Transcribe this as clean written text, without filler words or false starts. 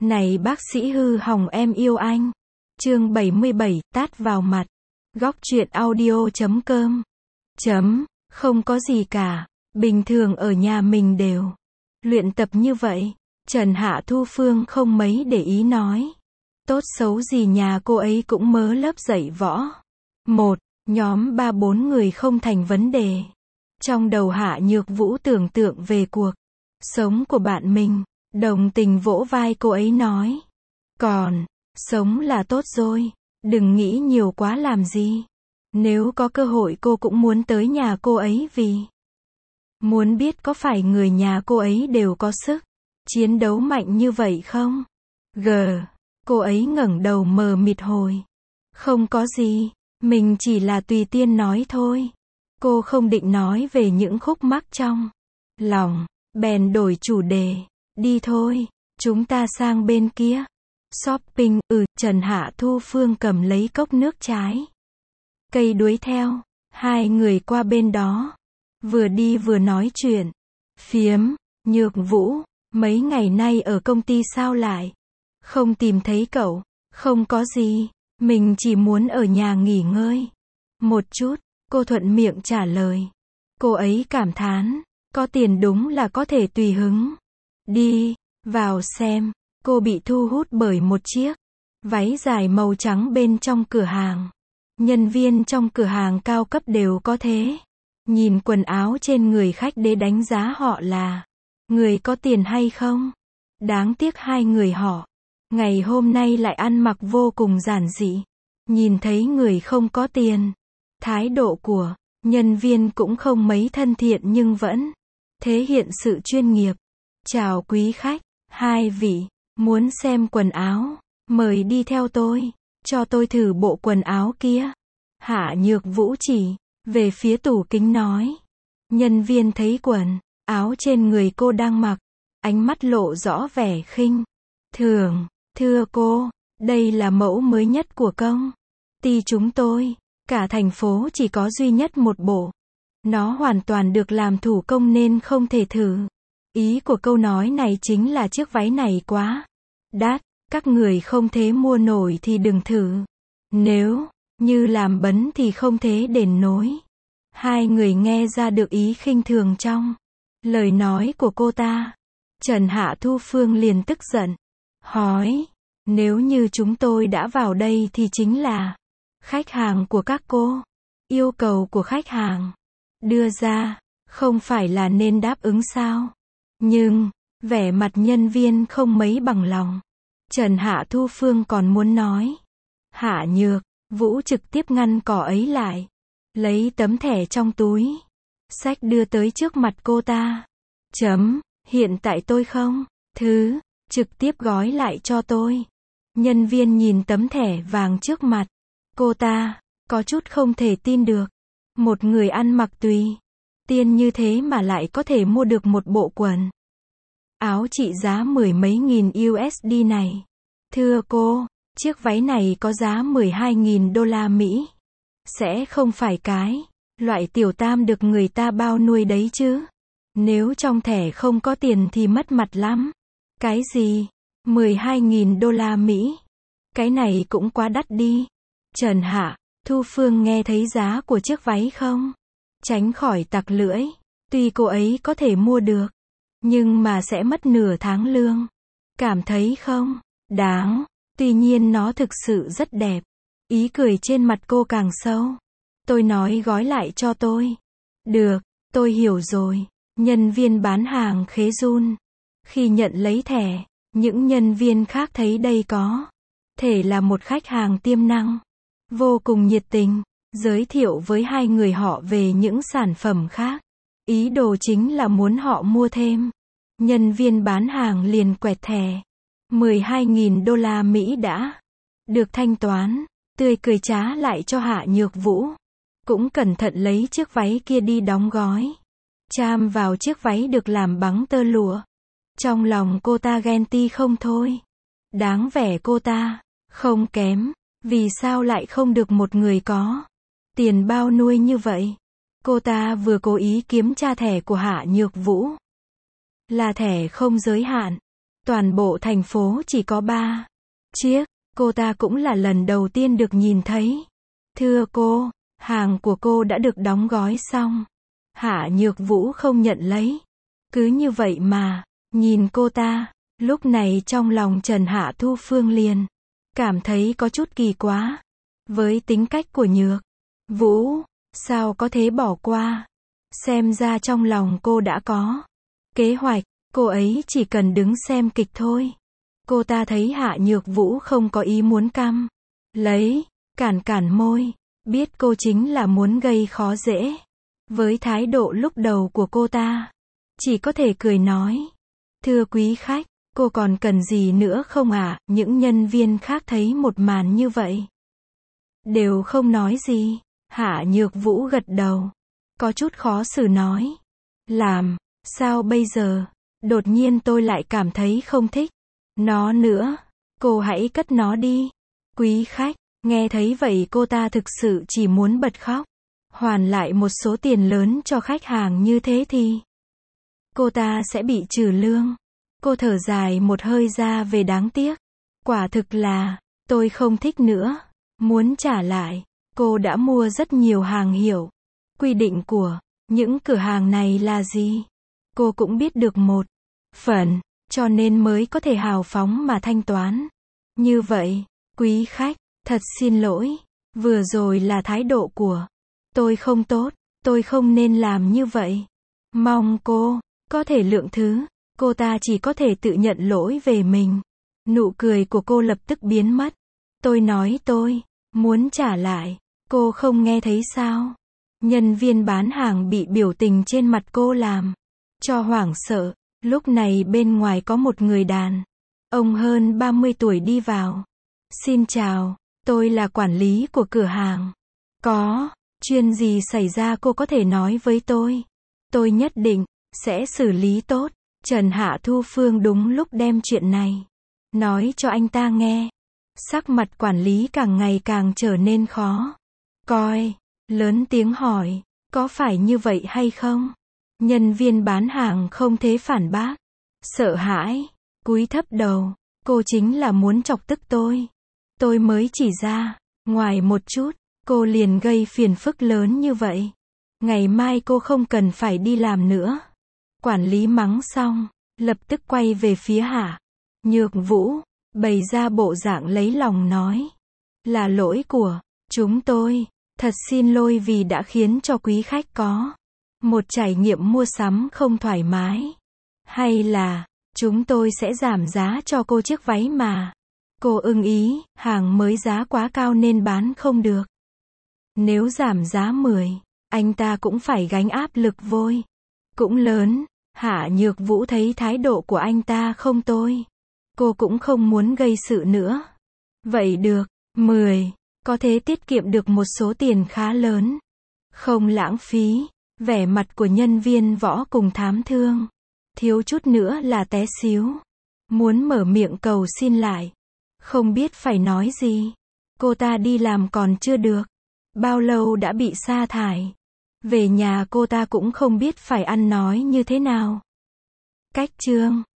Này bác sĩ hư hỏng em yêu anh. Chương 77, tát vào mặt. Góc truyện audio.com. Không có gì cả. Bình thường ở nhà mình đều luyện tập như vậy. Trần Hạ Thu Phương không mấy để ý nói. Tốt xấu gì nhà cô ấy cũng mớ lớp dạy võ. Nhóm 3-4 người không thành vấn đề. Trong đầu Hạ Nhược Vũ tưởng tượng về cuộc sống của bạn mình, đồng tình vỗ vai cô ấy nói. Còn, sống là tốt rồi, đừng nghĩ nhiều quá làm gì. Nếu có cơ hội cô cũng muốn tới nhà cô ấy vì muốn biết có phải người nhà cô ấy đều có sức chiến đấu mạnh như vậy không? Cô ấy ngẩng đầu mờ mịt hồi. Không có gì, mình chỉ là tùy tiện nói thôi. Cô không định nói về những khúc mắc trong lòng, bèn đổi chủ đề. Đi thôi, chúng ta sang bên kia. Shopping, Trần Hạ Thu Phương cầm lấy cốc nước trái cây đuổi theo. Hai người qua bên đó, vừa đi vừa nói chuyện phiếm. Nhược Vũ, mấy ngày nay ở công ty sao lại không tìm thấy cậu? Không có gì, mình chỉ muốn ở nhà nghỉ ngơi một chút, cô thuận miệng trả lời. Cô ấy cảm thán, có tiền đúng là có thể tùy hứng. Đi vào xem. Cô bị thu hút bởi một chiếc váy dài màu trắng bên trong cửa hàng. Nhân viên trong cửa hàng cao cấp đều có thế. Nhìn quần áo trên người khách để đánh giá họ là người có tiền hay không. Đáng tiếc hai người họ ngày hôm nay lại ăn mặc vô cùng giản dị. Nhìn thấy người không có tiền, thái độ của nhân viên cũng không mấy thân thiện nhưng vẫn thể hiện sự chuyên nghiệp. Chào quý khách, hai vị muốn xem quần áo, mời đi theo tôi, cho tôi thử bộ quần áo kia. Hạ Nhược Vũ chỉ về phía tủ kính nói. Nhân viên thấy quần áo trên người cô đang mặc, ánh mắt lộ rõ vẻ khinh thường. Thưa cô, đây là mẫu mới nhất của công ty chúng tôi. Cả thành phố chỉ có duy nhất một bộ. Nó hoàn toàn được làm thủ công nên không thể thử. Ý của câu nói này chính là chiếc váy này quá đắt, các người không thể mua nổi thì đừng thử. Nếu như làm bấn thì không thể đền nổi. Hai người nghe ra được ý khinh thường trong lời nói của cô ta. Trần Hạ Thu Phương liền tức giận hỏi, nếu như chúng tôi đã vào đây thì chính là khách hàng của các cô. Yêu cầu của khách hàng đưa ra, không phải là nên đáp ứng sao? Nhưng, vẻ mặt nhân viên không mấy bằng lòng. Trần Hạ Thu Phương còn muốn nói. Hạ Nhược Vũ trực tiếp ngăn cỏ ấy lại. Lấy tấm thẻ trong túi xách đưa tới trước mặt cô ta. Hiện tại tôi không trực tiếp gói lại cho tôi. Nhân viên nhìn tấm thẻ vàng trước mặt cô ta, có chút không thể tin được. Một người ăn mặc tùy tiện như thế mà lại có thể mua được một bộ quần áo trị giá mười mấy nghìn USD này. Thưa cô, chiếc váy này có giá 12.000 đô la Mỹ. Sẽ không phải cái loại tiểu tam được người ta bao nuôi đấy chứ. Nếu trong thẻ không có tiền thì mất mặt lắm. Cái gì? 12.000 đô la Mỹ? Cái này cũng quá đắt đi. Trần Hạ Thu Phương nghe thấy giá của chiếc váy không tránh khỏi tặc lưỡi. Tuy cô ấy có thể mua được, nhưng mà sẽ mất nửa tháng lương. Cảm thấy không đáng. Tuy nhiên nó thực sự rất đẹp. Ý cười trên mặt cô càng sâu. Tôi nói gói lại cho tôi. Được, tôi hiểu rồi. Nhân viên bán hàng khế run. Khi nhận lấy thẻ, những nhân viên khác thấy đây có thể là một khách hàng tiềm năng. Vô cùng nhiệt tình, giới thiệu với hai người họ về những sản phẩm khác. Ý đồ chính là muốn họ mua thêm. Nhân viên bán hàng liền quẹt thẻ. 12.000 đô la Mỹ đã được thanh toán, tươi cười trá lại cho Hạ Nhược Vũ. Cũng cẩn thận lấy chiếc váy kia đi đóng gói. Chạm vào chiếc váy được làm bằng tơ lụa. Trong lòng cô ta ghen tị không thôi. Đáng vẻ cô ta không kém. Vì sao lại không được một người có tiền bao nuôi như vậy? Cô ta vừa cố ý kiểm tra thẻ của Hạ Nhược Vũ. Là thẻ không giới hạn. Toàn bộ thành phố chỉ có 3 chiếc, cô ta cũng là lần đầu tiên được nhìn thấy. Thưa cô, hàng của cô đã được đóng gói xong. Hạ Nhược Vũ không nhận lấy. Cứ như vậy mà, nhìn cô ta, lúc này trong lòng Trần Hạ Thu Phương liền cảm thấy có chút kỳ quá. Với tính cách của Nhược Vũ, sao có thể bỏ qua? Xem ra trong lòng cô đã có kế hoạch, cô ấy chỉ cần đứng xem kịch thôi. Cô ta thấy Hạ Nhược Vũ không có ý muốn căm lấy, cản môi, biết cô chính là muốn gây khó dễ. Với thái độ lúc đầu của cô ta, chỉ có thể cười nói, thưa quý khách, cô còn cần gì nữa không ạ? Những nhân viên khác thấy một màn như vậy, đều không nói gì. Hạ Nhược Vũ gật đầu, có chút khó xử nói, làm sao bây giờ? Đột nhiên tôi lại cảm thấy không thích nó nữa, cô hãy cất nó đi. Quý khách, nghe thấy vậy cô ta thực sự chỉ muốn bật khóc. Hoàn lại một số tiền lớn cho khách hàng như thế thì cô ta sẽ bị trừ lương. Cô thở dài một hơi ra về đáng tiếc. Quả thực là, tôi không thích nữa. Muốn trả lại, cô đã mua rất nhiều hàng hiệu. Quy định của những cửa hàng này là gì? Cô cũng biết được một phần, cho nên mới có thể hào phóng mà thanh toán. Như vậy, quý khách, thật xin lỗi. Vừa rồi là thái độ của tôi không tốt, tôi không nên làm như vậy. Mong cô có thể lượng thứ. Cô ta chỉ có thể tự nhận lỗi về mình. Nụ cười của cô lập tức biến mất. Tôi nói tôi muốn trả lại. Cô không nghe thấy sao? Nhân viên bán hàng bị biểu tình trên mặt cô làm cho hoảng sợ. Lúc này bên ngoài có một người đàn ông hơn 30 tuổi đi vào. Xin chào, tôi là quản lý của cửa hàng. Có chuyện gì xảy ra cô có thể nói với tôi. Tôi nhất định sẽ xử lý tốt. Trần Hạ Thu Phương đúng lúc đem chuyện này nói cho anh ta nghe. Sắc mặt quản lý càng ngày càng trở nên khó coi. Lớn tiếng hỏi, có phải như vậy hay không? Nhân viên bán hàng không thể phản bác. Sợ hãi, cúi thấp đầu. Cô chính là muốn chọc tức tôi. Tôi mới chỉ ra ngoài một chút, cô liền gây phiền phức lớn như vậy. Ngày mai cô không cần phải đi làm nữa. Quản lý mắng xong, lập tức quay về phía Hạ Nhược Vũ, bày ra bộ dạng lấy lòng nói. Là lỗi của chúng tôi. Thật xin lỗi vì đã khiến cho quý khách có một trải nghiệm mua sắm không thoải mái. Hay là, chúng tôi sẽ giảm giá cho cô chiếc váy mà cô ưng ý, hàng mới giá quá cao nên bán không được. Nếu giảm giá 10, anh ta cũng phải gánh áp lực vôi cũng lớn. Hạ Nhược Vũ thấy thái độ của anh ta không tồi. Cô cũng không muốn gây sự nữa. Vậy được, 10, có thể tiết kiệm được một số tiền khá lớn. Không lãng phí. Vẻ mặt của nhân viên võ cùng thám thương. Thiếu chút nữa là té xíu. Muốn mở miệng cầu xin lại. Không biết phải nói gì. Cô ta đi làm còn chưa được bao lâu đã bị sa thải. Về nhà cô ta cũng không biết phải ăn nói như thế nào. Cách chương